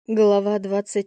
Глава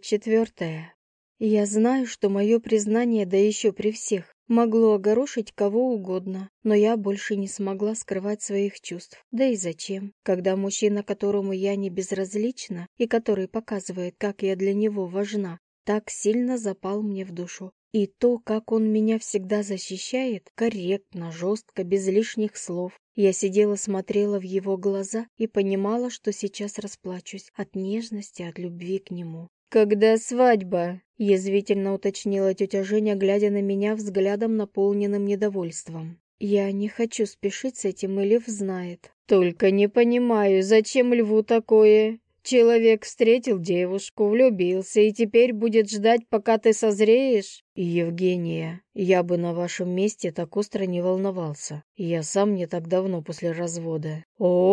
24. Я знаю, что мое признание, да еще при всех, могло огорошить кого угодно, но я больше не смогла скрывать своих чувств. Да и зачем, когда мужчина, которому я не безразлична и который показывает, как я для него важна, так сильно запал мне в душу. И то, как он меня всегда защищает, корректно, жестко, без лишних слов. Я сидела, смотрела в его глаза и понимала, что сейчас расплачусь от нежности, от любви к нему. «Когда свадьба?» — язвительно уточнила тетя Женя, глядя на меня взглядом, наполненным недовольством. «Я не хочу спешить с этим, и Лев знает». «Только не понимаю, зачем Льву такое? Человек встретил девушку, влюбился и теперь будет ждать, пока ты созреешь?» «Евгения, я бы на вашем месте так остро не волновался. Я сам не так давно после развода».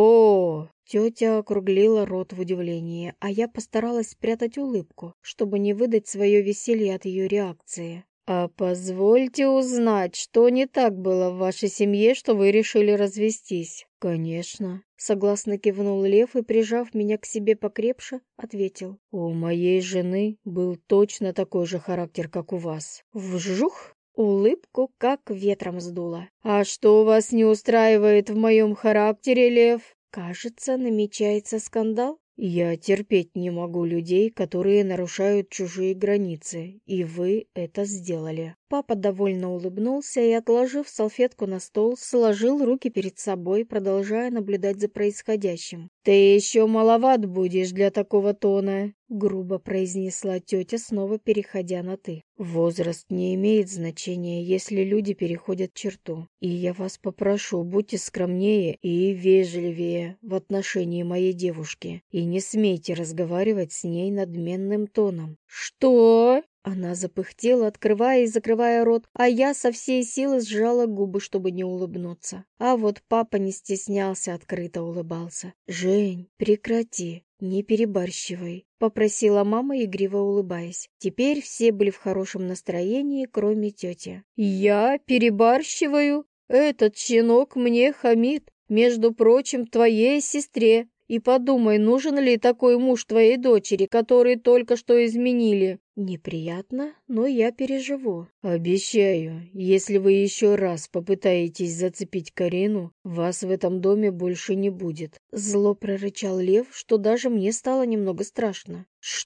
О, тетя округлила рот в удивлении, а я постаралась спрятать улыбку, чтобы не выдать свое веселье от ее реакции. «А позвольте узнать, что не так было в вашей семье, что вы решили развестись?» «Конечно», — согласно кивнул Лев и, прижав меня к себе покрепше, ответил. «У моей жены был точно такой же характер, как у вас». Вжух! Улыбку как ветром сдуло. «А что вас не устраивает в моем характере, Лев?» «Кажется, намечается скандал». «Я терпеть не могу людей, которые нарушают чужие границы, и вы это сделали». Папа довольно улыбнулся и, отложив салфетку на стол, сложил руки перед собой, продолжая наблюдать за происходящим. «Ты еще маловат будешь для такого тона», — грубо произнесла тетя, снова переходя на «ты». «Возраст не имеет значения, если люди переходят черту. И я вас попрошу, будьте скромнее и вежливее в отношении моей девушки, и не смейте разговаривать с ней надменным тоном». «Что?» Она запыхтела, открывая и закрывая рот, а я со всей силы сжала губы, чтобы не улыбнуться. А вот папа не стеснялся, открыто улыбался. «Жень, прекрати, не перебарщивай», — попросила мама, игриво улыбаясь. Теперь все были в хорошем настроении, кроме тети. «Я перебарщиваю? Этот щенок мне хамит, между прочим, твоей сестре. И подумай, нужен ли такой муж твоей дочери, который только что изменили?» «Неприятно, но я переживу». «Обещаю, если вы еще раз попытаетесь зацепить Карину, вас в этом доме больше не будет». Зло прорычал Лев, что даже мне стало немного страшно.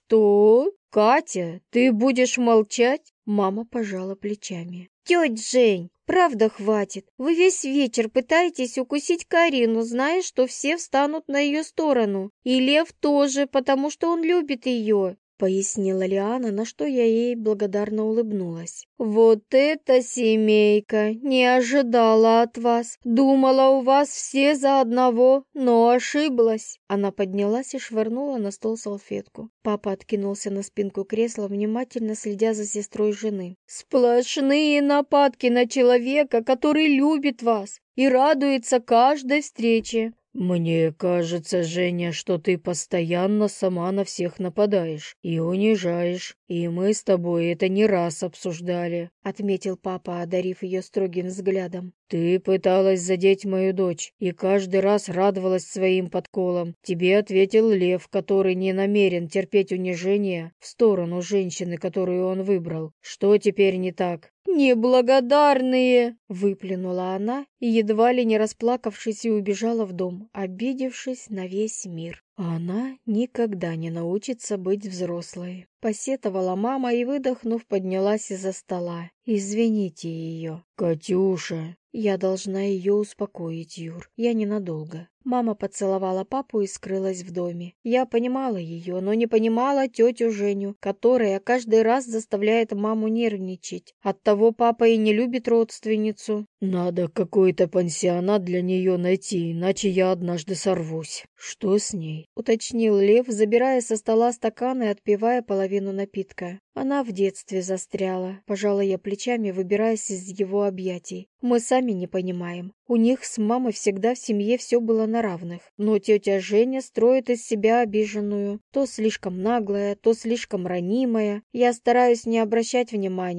«Что? Катя, ты будешь молчать?» Мама пожала плечами. «Тетя Жень, правда хватит. Вы весь вечер пытаетесь укусить Карину, зная, что все встанут на ее сторону. И Лев тоже, потому что он любит ее», — пояснила Лиана, на что я ей благодарно улыбнулась. «Вот это семейка! Не ожидала от вас. Думала, у вас все за одного, но ошиблась». Она поднялась и швырнула на стол салфетку. Папа откинулся на спинку кресла, внимательно следя за сестрой жены. «Сплошные нападки на человека, который любит вас и радуется каждой встрече». «Мне кажется, Женя, что ты постоянно сама на всех нападаешь и унижаешь, и мы с тобой это не раз обсуждали», — отметил папа, одарив ее строгим взглядом. «Ты пыталась задеть мою дочь и каждый раз радовалась своим подколам. Тебе ответил Лев, который не намерен терпеть унижение в сторону женщины, которую он выбрал. Что теперь не так?» «Неблагодарные!» — выплюнула она и, едва ли не расплакавшись, и убежала в дом, обидевшись на весь мир. «Она никогда не научится быть взрослой», — посетовала мама и, выдохнув, поднялась из-за стола. «Извините ее». «Катюша!» «Я должна ее успокоить, Юр. Я ненадолго». Мама поцеловала папу и скрылась в доме. Я понимала ее, но не понимала тетю Женю, которая каждый раз заставляет маму нервничать. Оттого папа и не любит родственницу. «Надо какой-то пансионат для нее найти, иначе я однажды сорвусь». «Что с ней?» — уточнил Лев, забирая со стола стакан и отпивая половину напитка. «Она в детстве застряла», — пожала я плечами, выбираясь из его объятий. «Мы сами не понимаем. У них с мамой всегда в семье все было на равных. Но тетя Женя строит из себя обиженную. То слишком наглая, то слишком ранимая. Я стараюсь не обращать внимания,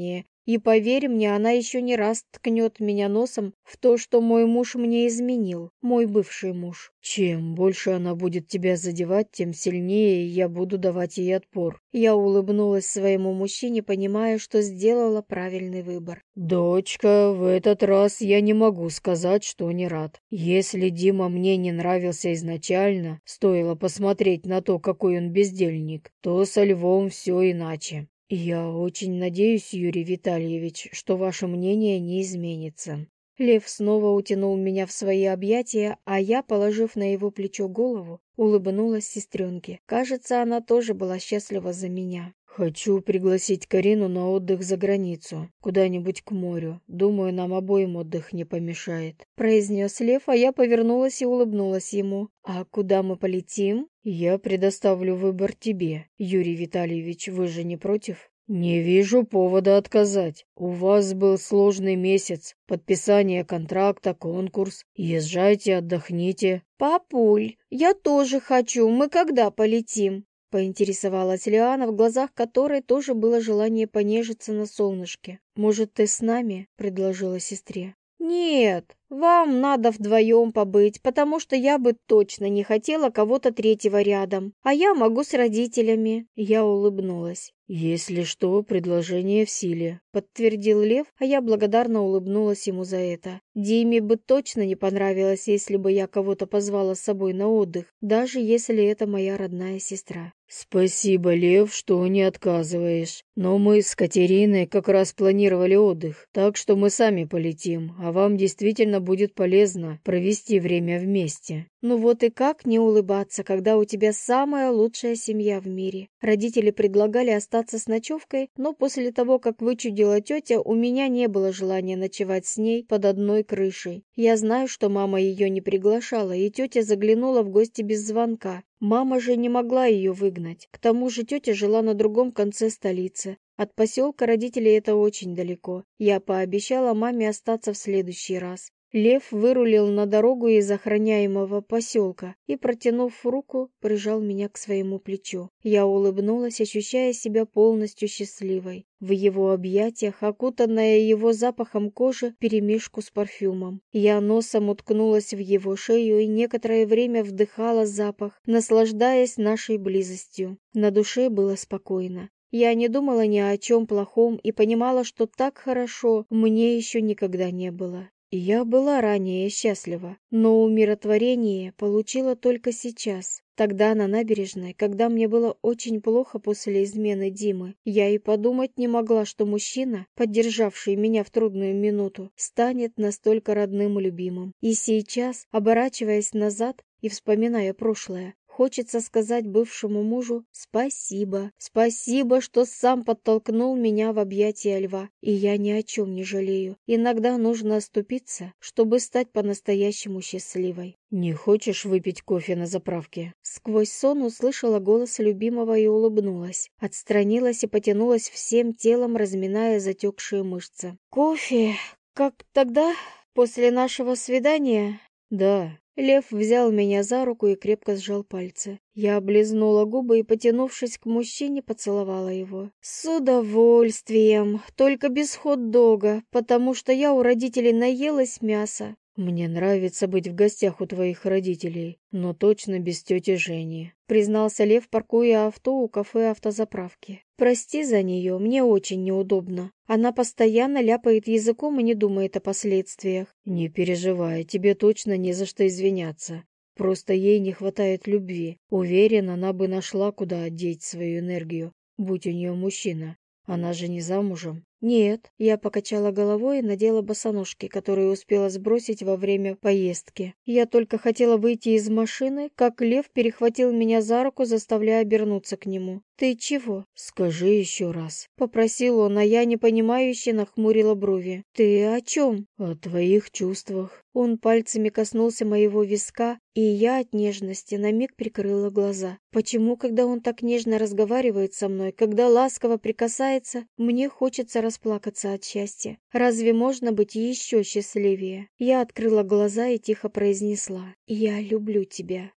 И поверь мне, она еще не раз ткнет меня носом в то, что мой муж мне изменил, мой бывший муж. Чем больше она будет тебя задевать, тем сильнее я буду давать ей отпор. Я улыбнулась своему мужчине, понимая, что сделала правильный выбор. Дочка, в этот раз я не могу сказать, что не рад. Если Дима мне не нравился изначально, стоило посмотреть на то, какой он бездельник, то со Львом все иначе. Я очень надеюсь, Юрий Витальевич, что ваше мнение не изменится. Лев снова утянул меня в свои объятия, а я, положив на его плечо голову, улыбнулась сестренке. Кажется, она тоже была счастлива за меня. Хочу пригласить Карину на отдых за границу, куда-нибудь к морю. Думаю, нам обоим отдых не помешает. Произнес Лев, а я повернулась и улыбнулась ему. А куда мы полетим? Я предоставлю выбор тебе. Юрий Витальевич, вы же не против? Не вижу повода отказать. У вас был сложный месяц. Подписание контракта, конкурс. Езжайте, отдохните. Папуль, я тоже хочу. Мы когда полетим? Поинтересовалась Лиана, в глазах которой тоже было желание понежиться на солнышке. «Может, ты с нами?» — предложила сестре. «Нет, вам надо вдвоем побыть, потому что я бы точно не хотела кого-то третьего рядом, а я могу с родителями». Я улыбнулась. «Если что, предложение в силе», — подтвердил Лев, а я благодарно улыбнулась ему за это. Диме бы точно не понравилось, если бы я кого-то позвала с собой на отдых, даже если это моя родная сестра. «Спасибо, Лев, что не отказываешь. Но мы с Катериной как раз планировали отдых, так что мы сами полетим, а вам действительно будет полезно провести время вместе». Ну вот и как не улыбаться, когда у тебя самая лучшая семья в мире. Родители предлагали остаться с ночевкой, но после того, как вычудила тетя, у меня не было желания ночевать с ней под одной крышей. Я знаю, что мама ее не приглашала, и тетя заглянула в гости без звонка. Мама же не могла ее выгнать. К тому же тетя жила на другом конце столицы. От поселка родителей это очень далеко. Я пообещала маме остаться в следующий раз. Лев вырулил на дорогу из охраняемого поселка и, протянув руку, прижал меня к своему плечу. Я улыбнулась, ощущая себя полностью счастливой. В его объятиях, окутанная его запахом кожи, вперемешку с парфюмом. Я носом уткнулась в его шею и некоторое время вдыхала запах, наслаждаясь нашей близостью. На душе было спокойно. Я не думала ни о чем плохом и понимала, что так хорошо мне еще никогда не было. И я была ранее счастлива, но умиротворение получила только сейчас. Тогда на набережной, когда мне было очень плохо после измены Димы, я и подумать не могла, что мужчина, поддержавший меня в трудную минуту, станет настолько родным и любимым. И сейчас, оборачиваясь назад и вспоминая прошлое, хочется сказать бывшему мужу спасибо. Спасибо, что сам подтолкнул меня в объятия льва. И я ни о чем не жалею. Иногда нужно оступиться, чтобы стать по-настоящему счастливой. «Не хочешь выпить кофе на заправке?» Сквозь сон услышала голос любимого и улыбнулась. Отстранилась и потянулась всем телом, разминая затекшие мышцы. «Кофе? Как тогда? После нашего свидания?» «Да». Лев взял меня за руку и крепко сжал пальцы. Я облизнула губы и, потянувшись к мужчине, поцеловала его. «С удовольствием, только без хот-дога, потому что я у родителей наелась мяса». «Мне нравится быть в гостях у твоих родителей, но точно без тети Жени», признался Лев, паркуя авто у кафе-автозаправки. «Прости за нее, мне очень неудобно. Она постоянно ляпает языком и не думает о последствиях». «Не переживай, тебе точно не за что извиняться. Просто ей не хватает любви. Уверен, она бы нашла, куда одеть свою энергию, будь у нее мужчина. Она же не замужем». «Нет», я покачала головой и надела босоножки, которые успела сбросить во время поездки. Я только хотела выйти из машины, как Лев перехватил меня за руку, заставляя обернуться к нему. «Ты чего?» «Скажи еще раз», — попросил он, а я непонимающе нахмурила брови. «Ты о чем?» «О твоих чувствах». Он пальцами коснулся моего виска, и я от нежности на миг прикрыла глаза. Почему, когда он так нежно разговаривает со мной, когда ласково прикасается, мне хочется расплакаться от счастья? Разве можно быть еще счастливее? Я открыла глаза и тихо произнесла: «Я люблю тебя».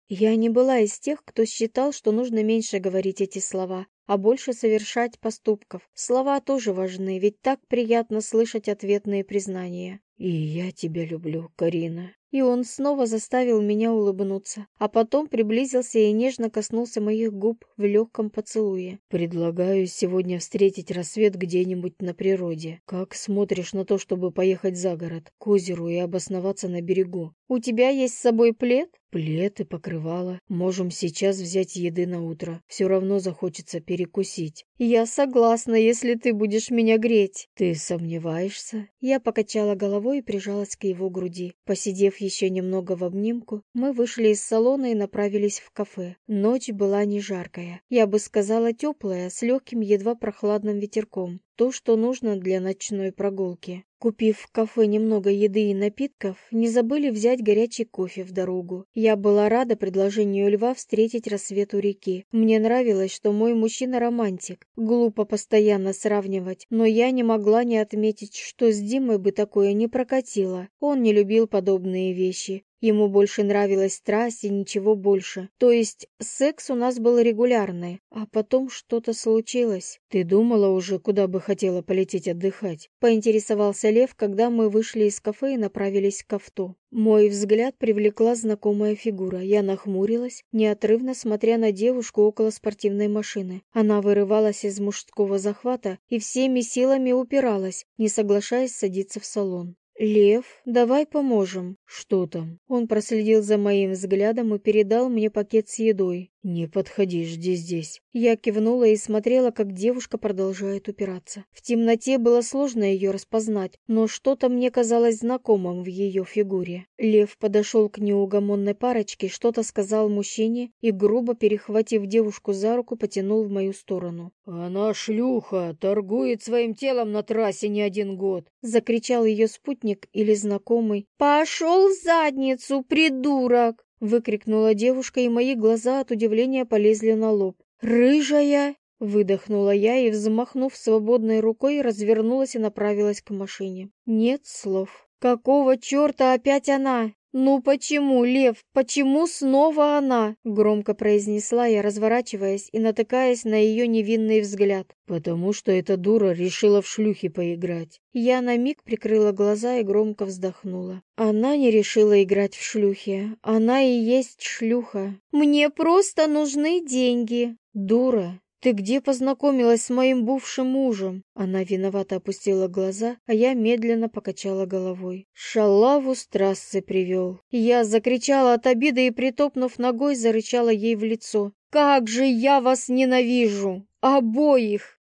Я не была из тех, кто считал, что нужно меньше говорить эти слова, а больше совершать поступков. Слова тоже важны, ведь так приятно слышать ответные признания. «И я тебя люблю, Карина». И он снова заставил меня улыбнуться, а потом приблизился и нежно коснулся моих губ в легком поцелуе. «Предлагаю сегодня встретить рассвет где-нибудь на природе. Как смотришь на то, чтобы поехать за город, к озеру и обосноваться на берегу?» «У тебя есть с собой плед?» «Плед и покрывало. Можем сейчас взять еды на утро. Все равно захочется перекусить». «Я согласна, если ты будешь меня греть». «Ты сомневаешься?» Я покачала головой и прижалась к его груди. Посидев еще немного в обнимку, мы вышли из салона и направились в кафе. Ночь была не жаркая. Я бы сказала теплая, с легким, едва прохладным ветерком. То, что нужно для ночной прогулки. Купив в кафе немного еды и напитков, не забыли взять горячий кофе в дорогу. Я была рада предложению Льва встретить рассвет у реки. Мне нравилось, что мой мужчина романтик. Глупо постоянно сравнивать, но я не могла не отметить, что с Димой бы такое не прокатило. Он не любил подобные вещи. Ему больше нравилась страсть и ничего больше. То есть секс у нас был регулярный, а потом что-то случилось. «Ты думала уже, куда бы хотела полететь отдыхать?» Поинтересовался Лев, когда мы вышли из кафе и направились к авто. Мой взгляд привлекла знакомая фигура. Я нахмурилась, неотрывно смотря на девушку около спортивной машины. Она вырывалась из мужского захвата и всеми силами упиралась, не соглашаясь садиться в салон. «Лев, давай поможем». «Что там?» Он проследил за моим взглядом и передал мне пакет с едой. «Не подходи, жди здесь». Я кивнула и смотрела, как девушка продолжает упираться. В темноте было сложно ее распознать, но что-то мне казалось знакомым в ее фигуре. Лев подошел к неугомонной парочке, что-то сказал мужчине и, грубо перехватив девушку за руку, потянул в мою сторону. «Она шлюха, торгует своим телом на трассе не один год!» Закричал ее спутник или знакомый. «Пошел в задницу, придурок!» Выкрикнула девушка, и мои глаза от удивления полезли на лоб. «Рыжая!» — выдохнула я и, взмахнув свободной рукой, развернулась и направилась к машине. Нет слов. «Какого черта опять она?» «Ну почему, Лев, почему снова она?» — громко произнесла я, разворачиваясь и натыкаясь на ее невинный взгляд. «Потому что эта дура решила в шлюхи поиграть». Я на миг прикрыла глаза и громко вздохнула. Она не решила играть в шлюхи. Она и есть шлюха. «Мне просто нужны деньги». «Дура, ты где познакомилась с моим бывшим мужем?» Она виновато опустила глаза, а я медленно покачала головой. «Шалаву с трассы привел». Я закричала от обиды и, притопнув ногой, зарычала ей в лицо. «Как же я вас ненавижу! Обоих!»